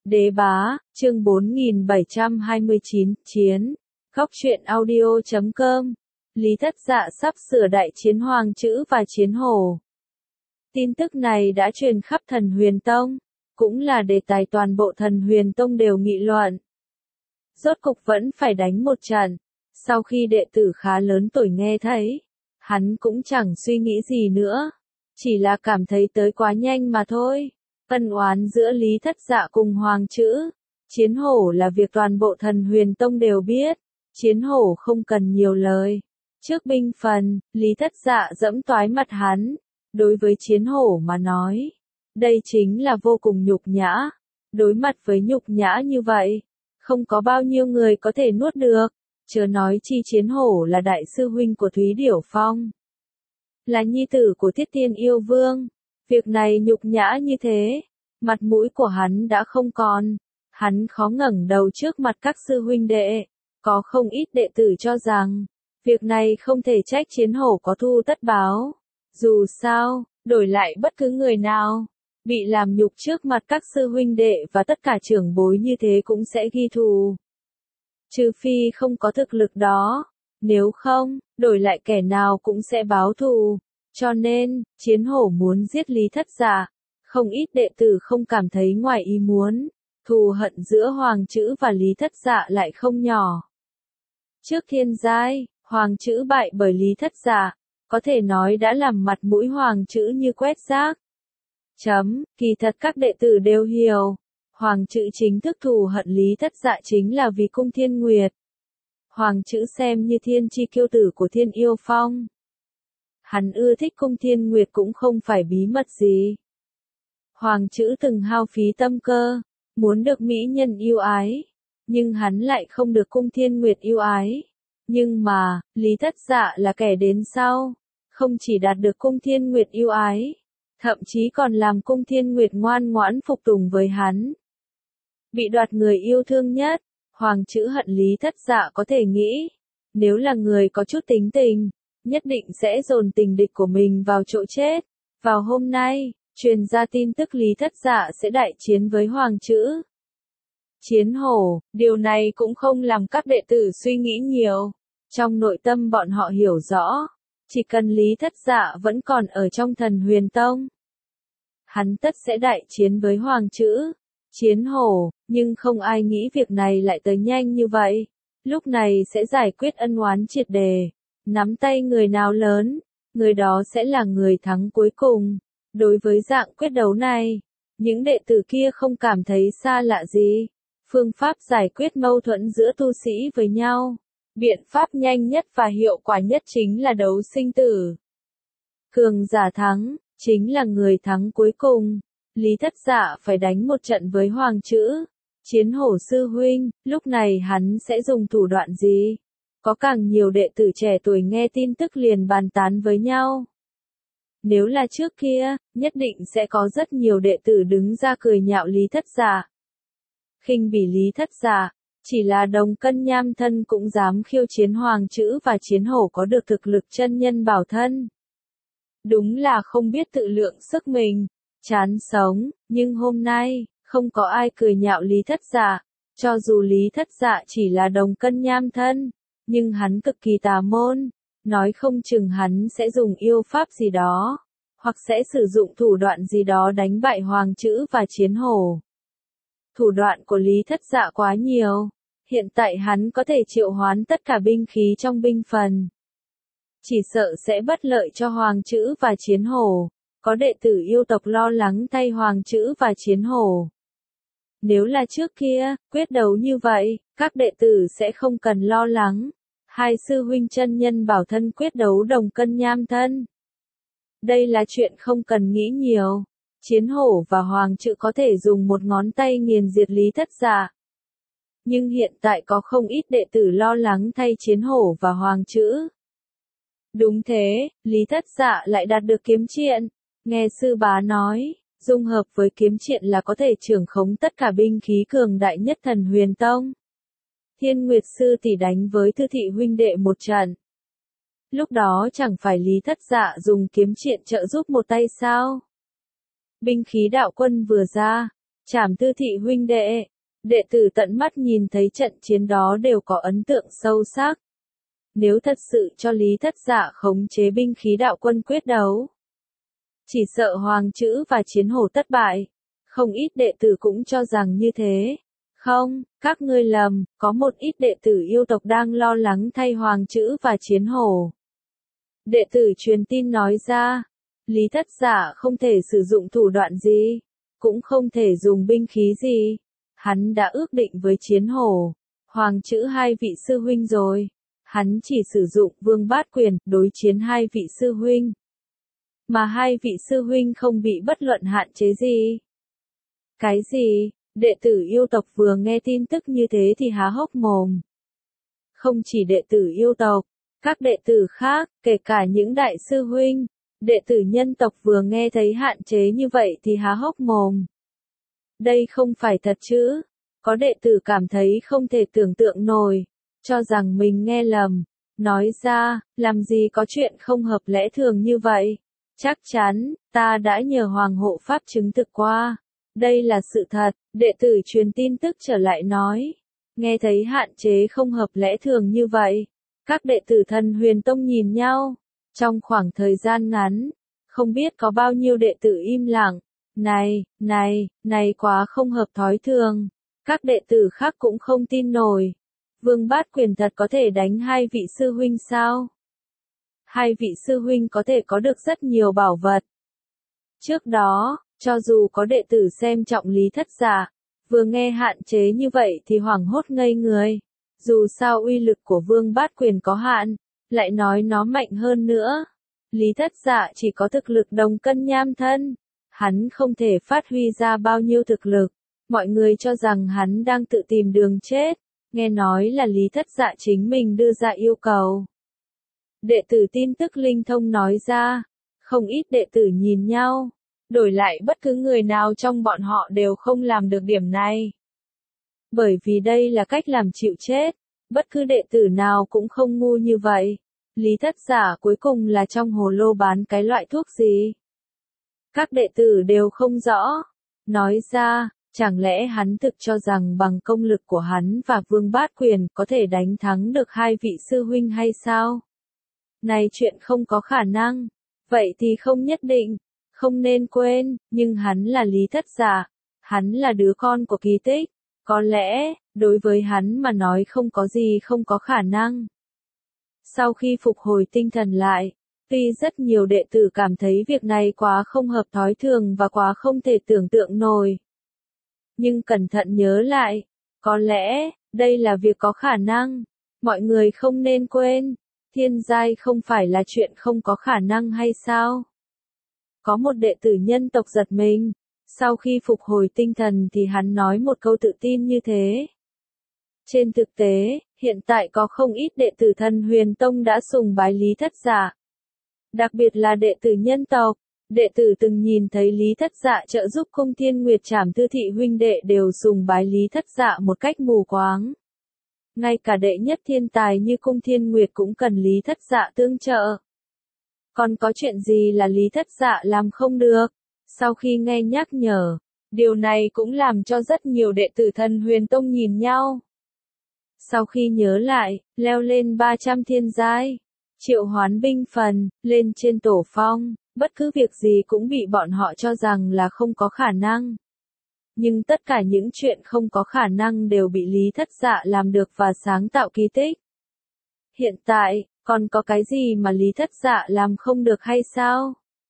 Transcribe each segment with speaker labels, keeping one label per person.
Speaker 1: Đế bá, chương 4729, chiến. Góc truyện audio.com. Lý Thất Dạ sắp sửa đại chiến Hoàng Chữ và Chiến Hổ. Tin tức này đã truyền khắp Thần Huyền Tông, cũng là đề tài toàn bộ Thần Huyền Tông đều nghị luận. Rốt cục vẫn phải đánh một trận. Sau khi đệ tử khá lớn tuổi nghe thấy, hắn cũng chẳng suy nghĩ gì nữa, chỉ là cảm thấy tới quá nhanh mà thôi. Ân oán giữa Lý Thất Dạ cùng Hoàng Chữ, Chiến Hổ là việc toàn bộ Thần Huyền Tông đều biết. Chiến Hổ không cần nhiều lời. Trước binh phần, Lý Thất Dạ giẫm toái mặt hắn. Đối với Chiến Hổ mà nói, đây chính là vô cùng nhục nhã. Đối mặt với nhục nhã như vậy, không có bao nhiêu người có thể nuốt được. Chớ nói chi Chiến Hổ là đại sư huynh của Thúy Điểu Phong, là nhi tử của Thiết Tiên Yêu Vương. Việc này nhục nhã như thế, mặt mũi của hắn đã không còn. Hắn khó ngẩng đầu trước mặt các sư huynh đệ. Có không ít đệ tử cho rằng, việc này không thể trách Chiến Hổ có thu tất báo. Dù sao, đổi lại bất cứ người nào, bị làm nhục trước mặt các sư huynh đệ và tất cả trưởng bối như thế cũng sẽ ghi thù. Trừ phi không có thực lực đó, nếu không, đổi lại kẻ nào cũng sẽ báo thù. Cho nên, Chiến Hổ muốn giết Lý Thất Dạ, không ít đệ tử không cảm thấy ngoài ý muốn. Thù hận giữa Hoàng Chữ và Lý Thất Dạ lại không nhỏ. Trước thiên giai, Hoàng Chữ bại bởi Lý Thất Dạ, có thể nói đã làm mặt mũi Hoàng Chữ như quét rác. Kỳ thật các đệ tử đều hiểu, Hoàng Chữ chính thức thù hận Lý Thất Dạ chính là vì Cung Thiên Nguyệt. Hoàng Chữ xem như thiên chi kiêu tử của Thiên Yêu Phong. Hắn ưa thích Cung Thiên Nguyệt cũng không phải bí mật gì. Hoàng Chữ từng hao phí tâm cơ, muốn được mỹ nhân yêu ái, nhưng hắn lại không được Cung Thiên Nguyệt yêu ái. Nhưng mà, Lý Thất Dạ là kẻ đến sau, không chỉ đạt được Cung Thiên Nguyệt yêu ái, thậm chí còn làm Cung Thiên Nguyệt ngoan ngoãn phục tùng với hắn. Bị đoạt người yêu thương nhất, Hoàng Chữ hận Lý Thất Dạ có thể nghĩ, nếu là người có chút tính tình, nhất định sẽ dồn tình địch của mình vào chỗ chết. Vào hôm nay, truyền ra tin tức Lý Thất Dạ sẽ đại chiến với Hoàng Chữ. Chiến Hổ, điều này cũng không làm các đệ tử suy nghĩ nhiều. Trong nội tâm bọn họ hiểu rõ, chỉ cần Lý Thất Dạ vẫn còn ở trong Thần Huyền Tông, hắn tất sẽ đại chiến với Hoàng Chữ, Chiến Hổ, nhưng không ai nghĩ việc này lại tới nhanh như vậy. Lúc này sẽ giải quyết ân oán triệt đề, nắm tay người nào lớn, người đó sẽ là người thắng cuối cùng. Đối với dạng quyết đấu này, những đệ tử kia không cảm thấy xa lạ gì. Phương pháp giải quyết mâu thuẫn giữa tu sĩ với nhau, biện pháp nhanh nhất và hiệu quả nhất chính là đấu sinh tử. Cường giả thắng, chính là người thắng cuối cùng. Lý Thất Dạ phải đánh một trận với Hoàng Chữ, Chiến Hổ sư huynh, lúc này hắn sẽ dùng thủ đoạn gì? Có càng nhiều đệ tử trẻ tuổi nghe tin tức liền bàn tán với nhau. Nếu là trước kia, nhất định sẽ có rất nhiều đệ tử đứng ra cười nhạo Lý Thất Dạ. Khinh bỉ Lý Thất Dạ, chỉ là đồng cân nham thân cũng dám khiêu chiến Hoàng Chữ và Chiến Hổ có được thực lực chân nhân bảo thân. Đúng là không biết tự lượng sức mình, chán sống, nhưng hôm nay, không có ai cười nhạo Lý Thất Dạ. Cho dù Lý Thất Dạ chỉ là đồng cân nham thân, nhưng hắn cực kỳ tà môn, nói không chừng hắn sẽ dùng yêu pháp gì đó, hoặc sẽ sử dụng thủ đoạn gì đó đánh bại Hoàng Chữ và Chiến Hổ. Thủ đoạn của Lý Thất Dạ quá nhiều, hiện tại hắn có thể triệu hoán tất cả binh khí trong binh phần. Chỉ sợ sẽ bất lợi cho Hoàng Chữ và Chiến Hổ, có đệ tử yêu tộc lo lắng thay Hoàng Chữ và Chiến Hổ. Nếu là trước kia, quyết đấu như vậy, các đệ tử sẽ không cần lo lắng. Hai sư huynh chân nhân bảo thân quyết đấu đồng cân nham thân. Đây là chuyện không cần nghĩ nhiều. Chiến Hổ và Hoàng Chữ có thể dùng một ngón tay nghiền diệt Lý Thất Dạ. Nhưng hiện tại có không ít đệ tử lo lắng thay Chiến Hổ và Hoàng Chữ. Đúng thế, Lý Thất Dạ lại đạt được kiếm triện. Nghe sư bá nói, dung hợp với kiếm triện là có thể trưởng khống tất cả binh khí cường đại nhất Thần Huyền Tông. Thiên Nguyệt sư tỷ đánh với Thư thị huynh đệ một trận. Lúc đó chẳng phải Lý Thất Dạ dùng kiếm triện trợ giúp một tay sao? Binh khí đạo quân vừa ra, Trảm Tư Thị huynh đệ tử tận mắt nhìn thấy trận chiến đó đều có ấn tượng sâu sắc. Nếu thật sự cho Lý Thất Dạ khống chế binh khí đạo quân quyết đấu, chỉ sợ Hoàng Chữ và Chiến Hổ thất bại. Không ít đệ tử cũng cho rằng như thế. Không, các ngươi lầm, có một ít đệ tử yêu tộc đang lo lắng thay Hoàng Chữ và Chiến Hổ. Đệ tử truyền tin nói ra, Lý Thất Dạ không thể sử dụng thủ đoạn gì, cũng không thể dùng binh khí gì. Hắn đã ước định với Chiến Hổ, Hoàng Chữ hai vị sư huynh rồi. Hắn chỉ sử dụng Vương Bát Quyền đối chiến hai vị sư huynh. Mà hai vị sư huynh không bị bất luận hạn chế gì. Cái gì? Đệ tử yêu tộc vừa nghe tin tức như thế thì há hốc mồm. Không chỉ đệ tử yêu tộc, các đệ tử khác, kể cả những đại sư huynh, đệ tử nhân tộc vừa nghe thấy hạn chế như vậy thì há hốc mồm. Đây không phải thật chứ? Có đệ tử cảm thấy không thể tưởng tượng nổi, cho rằng mình nghe lầm, nói ra, làm gì có chuyện không hợp lẽ thường như vậy. Chắc chắn, ta đã nhờ Hoàng hộ pháp chứng thực qua. Đây là sự thật, đệ tử truyền tin tức trở lại nói. Nghe thấy hạn chế không hợp lẽ thường như vậy. Các đệ tử Thần Huyền Tông nhìn nhau. Trong khoảng thời gian ngắn, không biết có bao nhiêu đệ tử im lặng. Này quá không hợp thói thường. Các đệ tử khác cũng không tin nổi. Vương Bát Quyền thật có thể đánh hai vị sư huynh sao? Hai vị sư huynh có thể có được rất nhiều bảo vật. Trước đó, cho dù có đệ tử xem trọng Lý Thất Dạ, vừa nghe hạn chế như vậy thì hoảng hốt ngây người. Dù sao uy lực của Vương Bát Quyền có hạn, lại nói nó mạnh hơn nữa. Lý Thất Dạ chỉ có thực lực đồng cân nham thân. Hắn không thể phát huy ra bao nhiêu thực lực. Mọi người cho rằng hắn đang tự tìm đường chết. Nghe nói là Lý Thất Dạ chính mình đưa ra yêu cầu. Đệ tử tin tức linh thông nói ra. Không ít đệ tử nhìn nhau. Đổi lại bất cứ người nào trong bọn họ đều không làm được điểm này. Bởi vì đây là cách làm chịu chết. Bất cứ đệ tử nào cũng không ngu như vậy. Lý Thất Dạ cuối cùng là trong hồ lô bán cái loại thuốc gì? Các đệ tử đều không rõ. Nói ra, chẳng lẽ hắn thực cho rằng bằng công lực của hắn và Vương Bát Quyền có thể đánh thắng được hai vị sư huynh hay sao? Này chuyện không có khả năng. Vậy thì không nhất định. Không nên quên, nhưng hắn là Lý Thất Dạ. Hắn là đứa con của kỳ tích. Có lẽ, đối với hắn mà nói không có gì không có khả năng. Sau khi phục hồi tinh thần lại, tuy rất nhiều đệ tử cảm thấy việc này quá không hợp thói thường và quá không thể tưởng tượng nổi. Nhưng cẩn thận nhớ lại, có lẽ, đây là việc có khả năng. Mọi người không nên quên, thiên giai không phải là chuyện không có khả năng hay sao? Có một đệ tử nhân tộc giật mình. Sau khi phục hồi tinh thần thì hắn nói một câu tự tin như thế. Trên thực tế, hiện tại có không ít đệ tử Thần Huyền Tông đã sùng bái Lý Thất Dạ. Đặc biệt là đệ tử nhân tộc, đệ tử từng nhìn thấy Lý Thất Dạ trợ giúp Cung Thiên Nguyệt Trảm Tư Thị huynh đệ đều sùng bái Lý Thất Dạ một cách mù quáng. Ngay cả đệ nhất thiên tài như Cung Thiên Nguyệt cũng cần Lý Thất Dạ tương trợ. Còn có chuyện gì là Lý Thất Dạ làm không được? Sau khi nghe nhắc nhở, điều này cũng làm cho rất nhiều đệ tử Thần Huyền Tông nhìn nhau. Sau khi nhớ lại, leo lên 300 thiên giai, triệu hoán binh phần, lên trên tổ phong, bất cứ việc gì cũng bị bọn họ cho rằng là không có khả năng. Nhưng tất cả những chuyện không có khả năng đều bị Lý Thất Dạ làm được và sáng tạo kỳ tích. Hiện tại, còn có cái gì mà Lý Thất Dạ làm không được hay sao?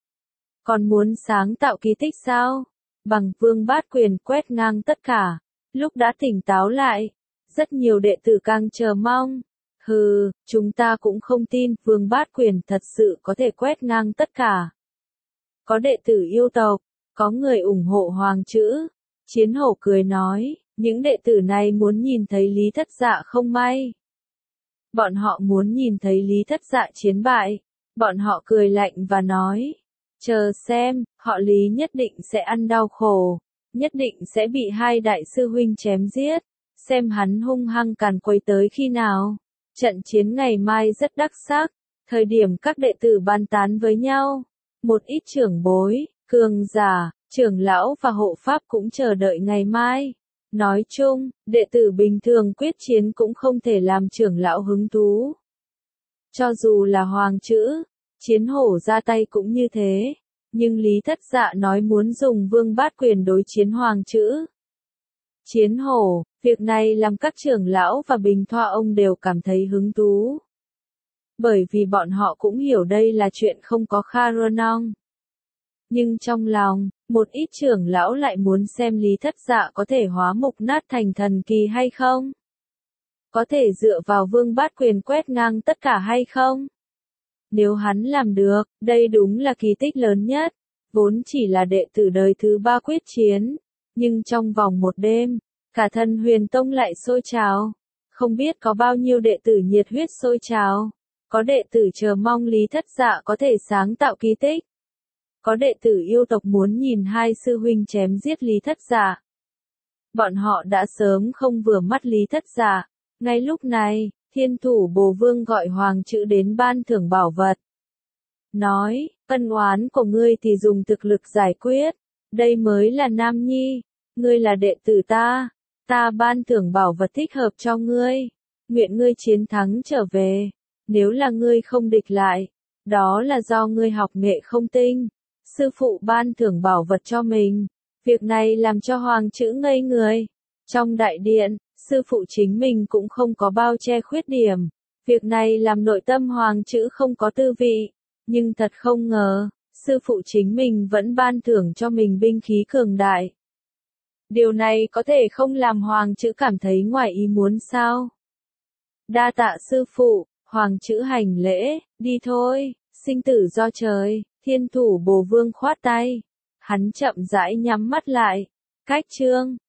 Speaker 1: Còn muốn sáng tạo kỳ tích sao? Bằng Vương Bát Quyền quét ngang tất cả. Lúc đã tỉnh táo lại, rất nhiều đệ tử càng chờ mong. Hừ, chúng ta cũng không tin Vương Bát Quyền thật sự có thể quét ngang tất cả. Có đệ tử yêu tộc, có người ủng hộ Hoàng Chữ. Chiến Hổ cười nói, những đệ tử này muốn nhìn thấy Lý Thất Dạ không may. Bọn họ muốn nhìn thấy Lý Thất Dạ chiến bại. Bọn họ cười lạnh và nói, chờ xem, họ Lý nhất định sẽ ăn đau khổ, nhất định sẽ bị hai đại sư huynh chém giết, xem hắn hung hăng càn quấy tới khi nào. Trận chiến ngày mai rất đắc sắc, thời điểm các đệ tử bàn tán với nhau, một ít trưởng bối, cường giả, Trưởng lão và hộ pháp cũng chờ đợi ngày mai. Nói chung, đệ tử bình thường quyết chiến cũng không thể làm trưởng lão hứng thú. Cho dù là hoàng chữ, chiến hổ ra tay cũng như thế. Nhưng Lý Thất Dạ nói muốn dùng vương bát quyền đối chiến hoàng chữ. Chiến hổ, việc này làm các trưởng lão và bình thoa ông đều cảm thấy hứng thú. Bởi vì bọn họ cũng hiểu đây là chuyện không có khả năng. Nhưng trong lòng, một ít trưởng lão lại muốn xem Lý Thất Dạ có thể hóa mục nát thành thần kỳ hay không? Có thể dựa vào vương bát quyền quét ngang tất cả hay không? Nếu hắn làm được, đây đúng là kỳ tích lớn nhất. Vốn chỉ là đệ tử đời thứ 3 quyết chiến. Nhưng trong vòng một đêm, cả Thần Huyền Tông lại sôi trào. Không biết có bao nhiêu đệ tử nhiệt huyết sôi trào. Có đệ tử chờ mong Lý Thất Dạ có thể sáng tạo kỳ tích. Có đệ tử yêu tộc muốn nhìn hai sư huynh chém giết Lý Thất Dạ. Bọn họ đã sớm không vừa mắt Lý Thất Dạ. Ngay lúc này, Thiên Thủ Bồ Vương gọi Hoàng Chữ đến ban thưởng bảo vật. Nói, ân oán của ngươi thì dùng thực lực giải quyết. Đây mới là Nam Nhi. Ngươi là đệ tử ta. Ta ban thưởng bảo vật thích hợp cho ngươi. Nguyện ngươi chiến thắng trở về. Nếu là ngươi không địch lại, đó là do ngươi học nghệ không tinh. Sư phụ ban thưởng bảo vật cho mình. Việc này làm cho Hoàng Chữ ngây người. Trong đại điện, sư phụ chính mình cũng không có bao che khuyết điểm. Việc này làm nội tâm Hoàng Chữ không có tư vị. Nhưng thật không ngờ, sư phụ chính mình vẫn ban thưởng cho mình binh khí cường đại. Điều này có thể không làm Hoàng Chữ cảm thấy ngoài ý muốn sao? Đa tạ sư phụ, Hoàng Chữ hành lễ, đi thôi, sinh tử do trời. Thiên Thủ Bồ Vương khoát tay. Hắn chậm rãi nhắm mắt lại. Cách chương